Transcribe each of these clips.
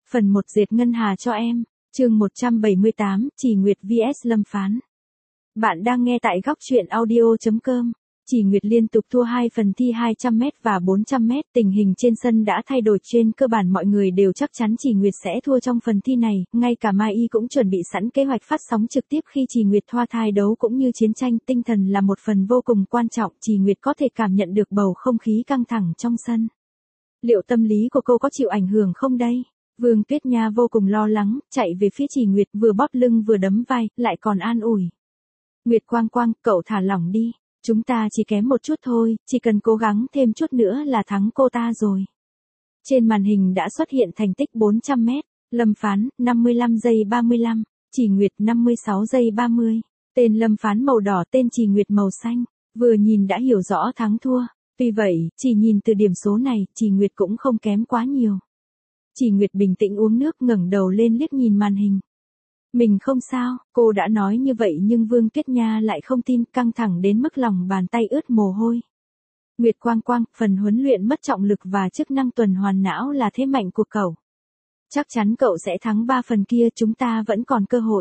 Phần 1 dệt ngân hà cho em. Chương 178, Chỉ Nguyệt vs Lâm Phán. Bạn đang nghe tại góc truyện audio.com. Chỉ Nguyệt liên tục thua 2 phần thi 200m và 400m, tình hình trên sân đã thay đổi, trên cơ bản mọi người đều chắc chắn Chỉ Nguyệt sẽ thua trong phần thi này, ngay cả Mai Y cũng chuẩn bị sẵn kế hoạch phát sóng trực tiếp khi Chỉ Nguyệt thoa thai đấu cũng như chiến tranh tinh thần là một phần vô cùng quan trọng, Chỉ Nguyệt có thể cảm nhận được bầu không khí căng thẳng trong sân. Liệu tâm lý của cô có chịu ảnh hưởng không đây? Vương Tuyết Nha vô cùng lo lắng, chạy về phía Chỉ Nguyệt, vừa bóp lưng vừa đấm vai, lại còn an ủi. Nguyệt Quang Quang, cậu thả lỏng đi. Chúng ta chỉ kém một chút thôi, chỉ cần cố gắng thêm chút nữa là thắng cô ta rồi. Trên màn hình đã xuất hiện thành tích 400m, Lâm Phán, 55 giây 35, Chỉ Nguyệt 56 giây 30. Tên Lâm Phán màu đỏ, tên Chỉ Nguyệt màu xanh, vừa nhìn đã hiểu rõ thắng thua. Tuy vậy, chỉ nhìn từ điểm số này, Chỉ Nguyệt cũng không kém quá nhiều. Chỉ Nguyệt bình tĩnh uống nước, ngẩng đầu lên liếc nhìn màn hình. Mình không sao, cô đã nói như vậy nhưng Vương Tuyết Nha lại không tin, căng thẳng đến mức lòng bàn tay ướt mồ hôi. Nguyệt Quang Quang, phần huấn luyện mất trọng lực và chức năng tuần hoàn não là thế mạnh của cậu. Chắc chắn cậu sẽ thắng 3 phần kia, chúng ta vẫn còn cơ hội.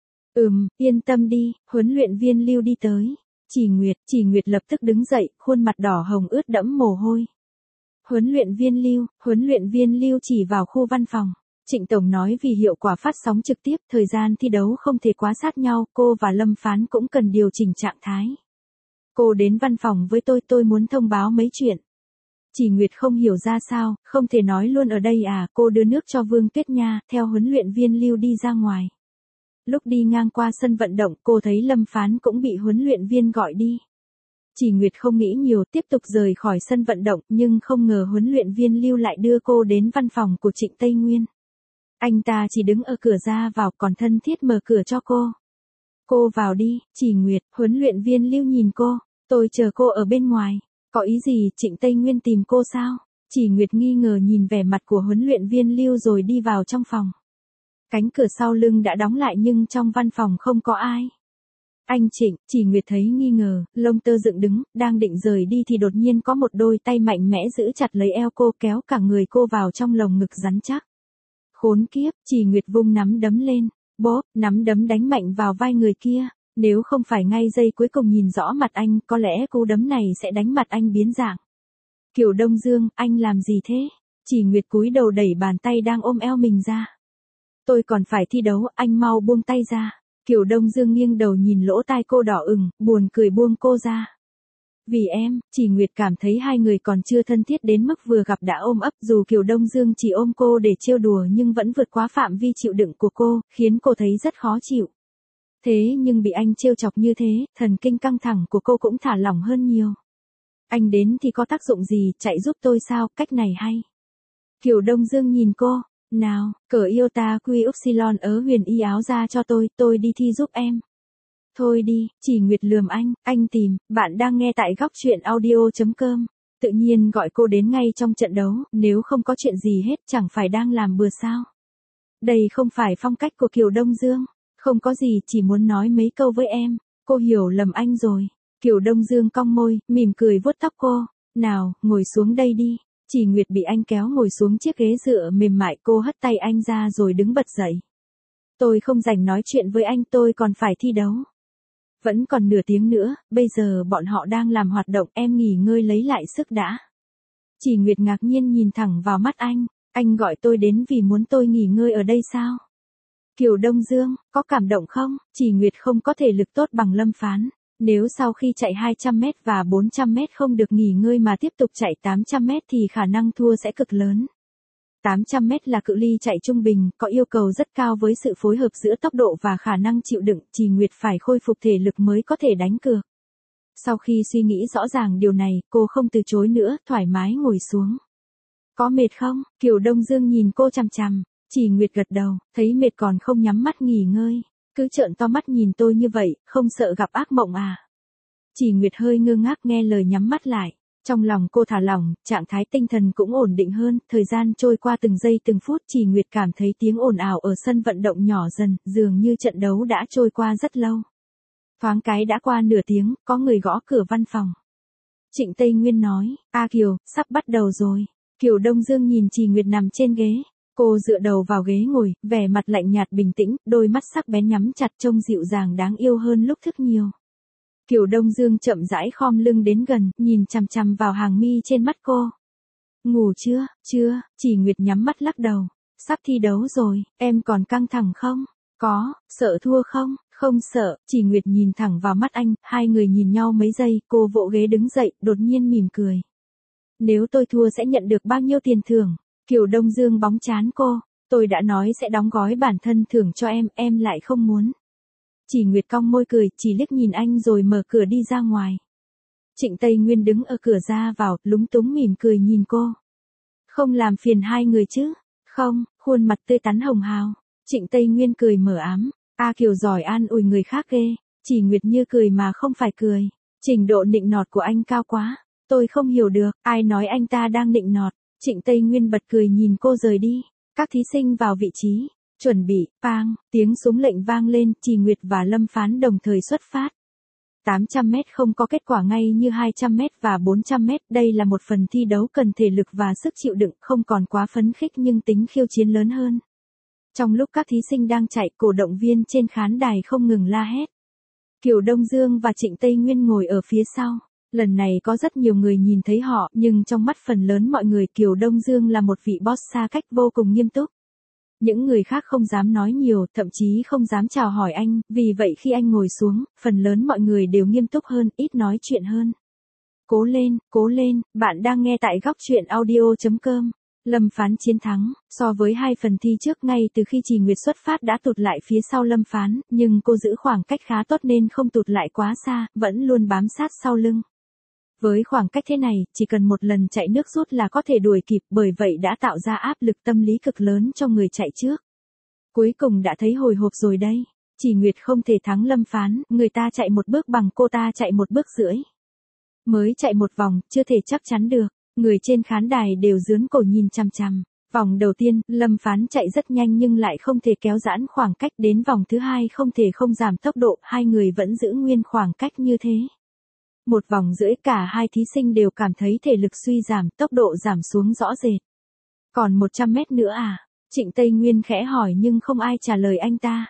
Yên tâm đi, huấn luyện viên Lưu đi tới. Chỉ Nguyệt lập tức đứng dậy, khuôn mặt đỏ hồng ướt đẫm mồ hôi. Huấn luyện viên Lưu chỉ vào khu văn phòng. Trịnh Tổng nói vì hiệu quả phát sóng trực tiếp, thời gian thi đấu không thể quá sát nhau, cô và Lâm Phán cũng cần điều chỉnh trạng thái. Cô đến văn phòng với tôi muốn thông báo mấy chuyện. Chỉ Nguyệt không hiểu ra sao, không thể nói luôn ở đây à, cô đưa nước cho Vương Tuyết Nha, theo huấn luyện viên Lưu đi ra ngoài. Lúc đi ngang qua sân vận động, cô thấy Lâm Phán cũng bị huấn luyện viên gọi đi. Chỉ Nguyệt không nghĩ nhiều, tiếp tục rời khỏi sân vận động, nhưng không ngờ huấn luyện viên Lưu lại đưa cô đến văn phòng của Trịnh Tây Nguyên. Anh ta chỉ đứng ở cửa ra vào, còn thân thiết mở cửa cho cô. Cô vào đi. Chỉ Nguyệt, huấn luyện viên Lưu nhìn cô. Tôi chờ cô ở bên ngoài. Có ý gì, Trịnh Tây Nguyên tìm cô sao? Chỉ Nguyệt nghi ngờ nhìn vẻ mặt của huấn luyện viên Lưu rồi đi vào trong phòng. Cánh cửa sau lưng đã đóng lại nhưng trong văn phòng không có ai. Anh Trịnh, Chỉ Nguyệt thấy nghi ngờ, lông tơ dựng đứng, đang định rời đi thì đột nhiên có một đôi tay mạnh mẽ giữ chặt lấy eo cô, kéo cả người cô vào trong lồng ngực rắn chắc. Khốn kiếp, Chỉ Nguyệt vung nắm đấm lên, bóp, nắm đấm đánh mạnh vào vai người kia, nếu không phải ngay giây cuối cùng nhìn rõ mặt anh, có lẽ cú đấm này sẽ đánh mặt anh biến dạng. Kiều Đông Dương, anh làm gì thế? Chỉ Nguyệt cúi đầu đẩy bàn tay đang ôm eo mình ra. Tôi còn phải thi đấu, anh mau buông tay ra. Kiều Đông Dương nghiêng đầu nhìn lỗ tai cô đỏ ửng, buồn cười buông cô ra. Vì em, Chỉ Nguyệt cảm thấy hai người còn chưa thân thiết đến mức vừa gặp đã ôm ấp, dù Kiều Đông Dương chỉ ôm cô để trêu đùa nhưng vẫn vượt quá phạm vi chịu đựng của cô, khiến cô thấy rất khó chịu. Thế nhưng bị anh trêu chọc như thế, thần kinh căng thẳng của cô cũng thả lỏng hơn nhiều. Anh đến thì có tác dụng gì, chạy giúp tôi sao, cách này hay. Kiều Đông Dương nhìn cô, nào, cởi iota quy upsilon ớ huyền y áo ra cho tôi đi thi giúp em. Thôi đi, Chỉ Nguyệt lườm anh tìm, bạn đang nghe tại góc truyện audio.com. Tự nhiên gọi cô đến ngay trong trận đấu, nếu không có chuyện gì hết chẳng phải đang làm bừa sao. Đây không phải phong cách của Kiều Đông Dương, không có gì, chỉ muốn nói mấy câu với em, cô hiểu lầm anh rồi. Kiều Đông Dương cong môi, mỉm cười vuốt tóc cô, nào, ngồi xuống đây đi. Chỉ Nguyệt bị anh kéo ngồi xuống chiếc ghế dựa mềm mại, cô hất tay anh ra rồi đứng bật dậy. Tôi không rảnh nói chuyện với anh, tôi còn phải thi đấu. Vẫn còn nửa tiếng nữa, bây giờ bọn họ đang làm hoạt động, em nghỉ ngơi lấy lại sức đã. Chỉ Nguyệt ngạc nhiên nhìn thẳng vào mắt anh gọi tôi đến vì muốn tôi nghỉ ngơi ở đây sao? Kiều Đông Dương, có cảm động không? Chỉ Nguyệt không có thể lực tốt bằng Lâm Phán. Nếu sau khi chạy 200m và 400m không được nghỉ ngơi mà tiếp tục chạy 800m thì khả năng thua sẽ cực lớn. 800m là cự ly chạy trung bình, có yêu cầu rất cao với sự phối hợp giữa tốc độ và khả năng chịu đựng, Chỉ Nguyệt phải khôi phục thể lực mới có thể đánh cược. Sau khi suy nghĩ rõ ràng điều này, cô không từ chối nữa, thoải mái ngồi xuống. Có mệt không? Kiều Đông Dương nhìn cô chằm chằm, Chỉ Nguyệt gật đầu, thấy mệt còn không nhắm mắt nghỉ ngơi, cứ trợn to mắt nhìn tôi như vậy, không sợ gặp ác mộng à? Chỉ Nguyệt hơi ngơ ngác nghe lời nhắm mắt lại. Trong lòng cô thả lỏng, trạng thái tinh thần cũng ổn định hơn, thời gian trôi qua từng giây từng phút, Chỉ Nguyệt cảm thấy tiếng ồn ào ở sân vận động nhỏ dần, dường như trận đấu đã trôi qua rất lâu. Thoáng cái đã qua nửa tiếng, có người gõ cửa văn phòng. Trịnh Tây Nguyên nói, Kiều, sắp bắt đầu rồi. Kiều Đông Dương nhìn Chỉ Nguyệt nằm trên ghế, Cô dựa đầu vào ghế ngồi, vẻ mặt lạnh nhạt bình tĩnh, đôi mắt sắc bén nhắm chặt trông dịu dàng đáng yêu hơn lúc thức nhiều. Kiều Đông Dương chậm rãi khom lưng đến gần, nhìn chằm chằm vào hàng mi trên mắt cô. Ngủ chưa? Chưa, Chỉ Nguyệt nhắm mắt lắc đầu. Sắp thi đấu rồi, em còn căng thẳng không? Có, sợ thua không? Không sợ, Chỉ Nguyệt nhìn thẳng vào mắt anh, hai người nhìn nhau mấy giây, cô vỗ ghế đứng dậy, đột nhiên mỉm cười. Nếu tôi thua sẽ nhận được bao nhiêu tiền thưởng? Kiều Đông Dương bóng trán cô, tôi đã nói sẽ đóng gói bản thân thưởng cho em lại không muốn. Chỉ Nguyệt cong môi cười, chỉ liếc nhìn anh rồi mở cửa đi ra ngoài. Trịnh Tây Nguyên đứng ở cửa ra vào, lúng túng mỉm cười nhìn cô. Không làm phiền hai người chứ? Không, khuôn mặt tươi tắn hồng hào. Trịnh Tây Nguyên cười mờ ám. A Kiều giỏi an ủi người khác ghê. Chỉ Nguyệt như cười mà không phải cười. Trình độ nịnh nọt của anh cao quá. Tôi không hiểu được, ai nói anh ta đang nịnh nọt. Trịnh Tây Nguyên bật cười nhìn cô rời đi. Các thí sinh vào vị trí. Chuẩn bị, pang, tiếng súng lệnh vang lên, Chỉ Nguyệt và Lâm Phán đồng thời xuất phát. 800 mét không có kết quả ngay như 200 mét và 400 mét, đây là một phần thi đấu cần thể lực và sức chịu đựng, không còn quá phấn khích nhưng tính khiêu chiến lớn hơn. Trong lúc các thí sinh đang chạy, cổ động viên trên khán đài không ngừng la hét. Kiều Đông Dương và Trịnh Tây Nguyên ngồi ở phía sau. Lần này có rất nhiều người nhìn thấy họ, nhưng trong mắt phần lớn mọi người Kiều Đông Dương là một vị boss xa cách vô cùng nghiêm túc. Những người khác không dám nói nhiều, thậm chí không dám chào hỏi anh, vì vậy khi anh ngồi xuống, phần lớn mọi người đều nghiêm túc hơn, ít nói chuyện hơn. Cố lên, bạn đang nghe tại góc truyện audio.com. Lâm Phán chiến thắng, so với hai phần thi trước ngay từ khi Chỉ Nguyệt xuất phát đã tụt lại phía sau Lâm Phán, nhưng cô giữ khoảng cách khá tốt nên không tụt lại quá xa, vẫn luôn bám sát sau lưng. Với khoảng cách thế này, chỉ cần một lần chạy nước rút là có thể đuổi kịp, bởi vậy đã tạo ra áp lực tâm lý cực lớn cho người chạy trước. Cuối cùng đã thấy hồi hộp rồi đây. Chỉ Nguyệt không thể thắng Lâm Phán, người ta chạy một bước bằng cô ta chạy một bước rưỡi. Mới chạy một vòng, chưa thể chắc chắn được. Người trên khán đài đều giương cổ nhìn chằm chằm. Vòng đầu tiên, Lâm Phán chạy rất nhanh nhưng lại không thể kéo giãn khoảng cách, đến vòng thứ hai không thể không giảm tốc độ, hai người vẫn giữ nguyên khoảng cách như thế. Một vòng rưỡi cả hai thí sinh đều cảm thấy thể lực suy giảm, tốc độ giảm xuống rõ rệt. Còn 100 mét nữa à? Trịnh Tây Nguyên khẽ hỏi nhưng không ai trả lời anh ta.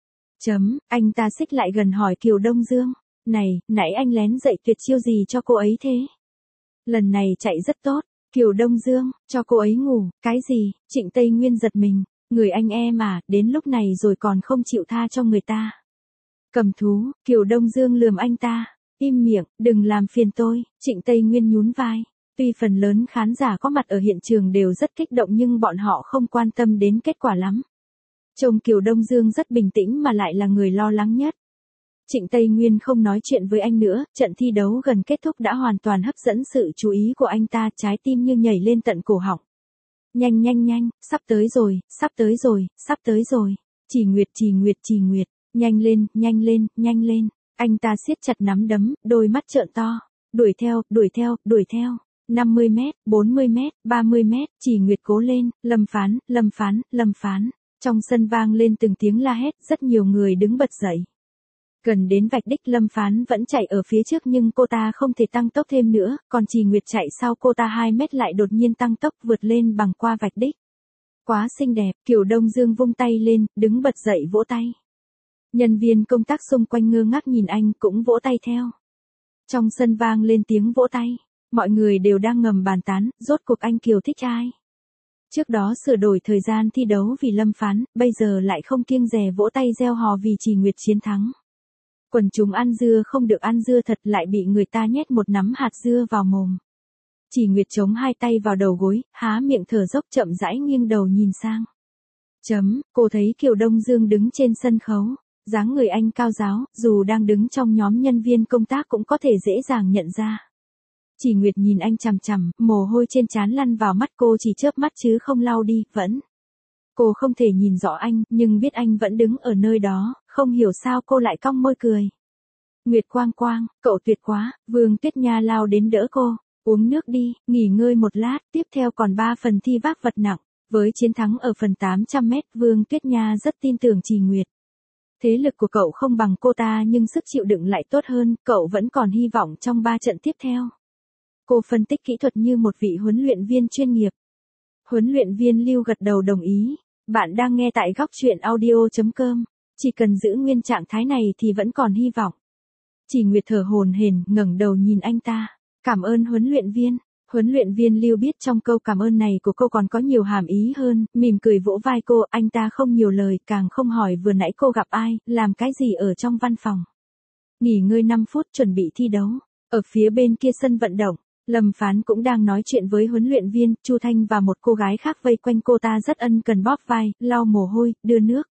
Anh ta xích lại gần hỏi Kiều Đông Dương. Này, nãy anh lén dạy tuyệt chiêu gì cho cô ấy thế? Lần này chạy rất tốt. Kiều Đông Dương, cho cô ấy ngủ, cái gì? Trịnh Tây Nguyên giật mình. Người anh em à, đến lúc này rồi còn không chịu tha cho người ta. Cầm thú, Kiều Đông Dương lườm anh ta. Im miệng, đừng làm phiền tôi, Trịnh Tây Nguyên nhún vai. Tuy phần lớn khán giả có mặt ở hiện trường đều rất kích động nhưng bọn họ không quan tâm đến kết quả lắm. Trông Kiều Đông Dương rất bình tĩnh mà lại là người lo lắng nhất. Trịnh Tây Nguyên không nói chuyện với anh nữa, trận thi đấu gần kết thúc đã hoàn toàn hấp dẫn sự chú ý của anh ta, trái tim như nhảy lên tận cổ họng. Nhanh, sắp tới rồi. Chỉ Nguyệt, nhanh lên. Anh ta siết chặt nắm đấm, đôi mắt trợn to. Đuổi theo. 50 mét, 40 mét, 30 mét, Chỉ Nguyệt cố lên, Lâm Phán. Trong sân vang lên từng tiếng la hét, rất nhiều người đứng bật dậy. Gần đến vạch đích Lâm Phán vẫn chạy ở phía trước nhưng cô ta không thể tăng tốc thêm nữa, còn Chỉ Nguyệt chạy sau cô ta 2 mét lại đột nhiên tăng tốc vượt lên bằng qua vạch đích. Quá xinh đẹp, Kiều Đông Dương vung tay lên, đứng bật dậy vỗ tay. Nhân viên công tác xung quanh ngơ ngác nhìn anh cũng vỗ tay theo. Trong sân vang lên tiếng vỗ tay, mọi người đều đang ngầm bàn tán, rốt cuộc anh Kiều thích ai. Trước đó sửa đổi thời gian thi đấu vì Lâm Phán, bây giờ lại không kiêng dè vỗ tay reo hò vì Chỉ Nguyệt chiến thắng. Quần chúng ăn dưa không được ăn dưa thật lại bị người ta nhét một nắm hạt dưa vào mồm. Chỉ Nguyệt chống hai tay vào đầu gối, há miệng thở dốc chậm rãi nghiêng đầu nhìn sang. Cô thấy Kiều Đông Dương đứng trên sân khấu. Dáng người anh cao ráo, dù đang đứng trong nhóm nhân viên công tác cũng có thể dễ dàng nhận ra. Chỉ Nguyệt nhìn anh chằm chằm, mồ hôi trên trán lăn vào mắt cô chỉ chớp mắt chứ không lau đi, vẫn. Cô không thể nhìn rõ anh, nhưng biết anh vẫn đứng ở nơi đó, không hiểu sao cô lại cong môi cười. Nguyệt Quang, cậu tuyệt quá, Vương Tuyết Nha lao đến đỡ cô. Uống nước đi, nghỉ ngơi một lát, tiếp theo còn 3 phần thi vác vật nặng. Với chiến thắng ở phần 800 mét, Vương Tuyết Nha rất tin tưởng Chỉ Nguyệt. Thế lực của cậu không bằng cô ta nhưng sức chịu đựng lại tốt hơn, cậu vẫn còn hy vọng trong 3 trận tiếp theo. Cô phân tích kỹ thuật như một vị huấn luyện viên chuyên nghiệp. Huấn luyện viên Lưu gật đầu đồng ý. Bạn đang nghe tại góc truyện audio.com. Chỉ cần giữ nguyên trạng thái này thì vẫn còn hy vọng. Chỉ Nguyệt thở hổn hển, ngẩng đầu nhìn anh ta. Cảm ơn huấn luyện viên. Huấn luyện viên Lưu biết trong câu cảm ơn này của cô còn có nhiều hàm ý hơn, mỉm cười vỗ vai cô, anh ta không nhiều lời, càng không hỏi vừa nãy cô gặp ai, làm cái gì ở trong văn phòng. Nghỉ ngơi 5 phút chuẩn bị thi đấu. Ở phía bên kia sân vận động, Lâm Phán cũng đang nói chuyện với huấn luyện viên, Chu Thanh và một cô gái khác vây quanh cô ta rất ân cần bóp vai, lau mồ hôi, đưa nước.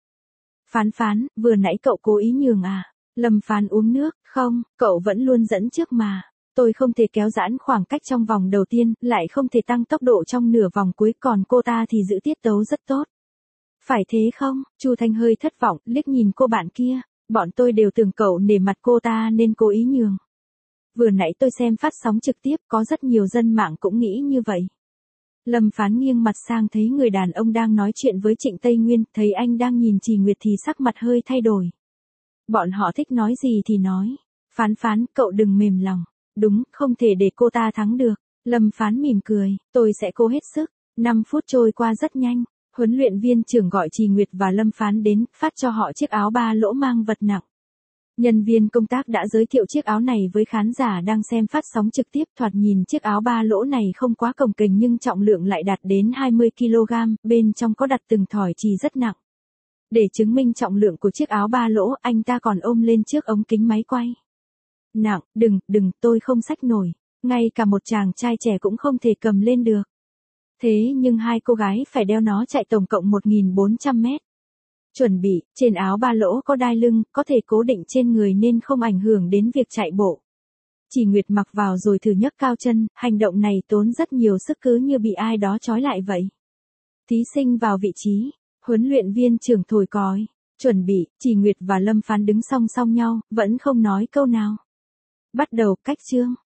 Phán, vừa nãy cậu cố ý nhường à? Lâm Phán uống nước, không, cậu vẫn luôn dẫn trước mà. Tôi không thể kéo giãn khoảng cách trong vòng đầu tiên, lại không thể tăng tốc độ trong nửa vòng cuối, còn cô ta thì giữ tiết tấu rất tốt. Phải thế không? Chu Thanh hơi thất vọng, liếc nhìn cô bạn kia. Bọn tôi đều tưởng cậu nể mặt cô ta nên cố ý nhường. Vừa nãy tôi xem phát sóng trực tiếp, có rất nhiều dân mạng cũng nghĩ như vậy. Lâm Phán nghiêng mặt sang thấy người đàn ông đang nói chuyện với Trịnh Tây Nguyên, thấy anh đang nhìn Chỉ Nguyệt thì sắc mặt hơi thay đổi. Bọn họ thích nói gì thì nói. Phán, cậu đừng mềm lòng. Đúng, không thể để cô ta thắng được. Lâm Phán mỉm cười, tôi sẽ cố hết sức. 5 phút trôi qua rất nhanh. Huấn luyện viên trưởng gọi Chỉ Nguyệt và Lâm Phán đến, phát cho họ chiếc áo 3 lỗ mang vật nặng. Nhân viên công tác đã giới thiệu chiếc áo này với khán giả đang xem phát sóng trực tiếp, thoạt nhìn chiếc áo 3 lỗ này không quá cồng kềnh nhưng trọng lượng lại đạt đến 20 kg, bên trong có đặt từng thỏi chì rất nặng. Để chứng minh trọng lượng của chiếc áo 3 lỗ, anh ta còn ôm lên trước ống kính máy quay. Nặng, đừng, tôi không xách nổi, ngay cả một chàng trai trẻ cũng không thể cầm lên được. Thế nhưng hai cô gái phải đeo nó chạy tổng cộng 1.400 mét. Chuẩn bị, trên áo 3 lỗ có đai lưng, có thể cố định trên người nên không ảnh hưởng đến việc chạy bộ. Chỉ Nguyệt mặc vào rồi thử nhấc cao chân, hành động này tốn rất nhiều sức cứ như bị ai đó trói lại vậy. Thí sinh vào vị trí, huấn luyện viên trưởng thổi còi, chuẩn bị, Chỉ Nguyệt và Lâm Phán đứng song song nhau, vẫn không nói câu nào. Bắt đầu, cách chương.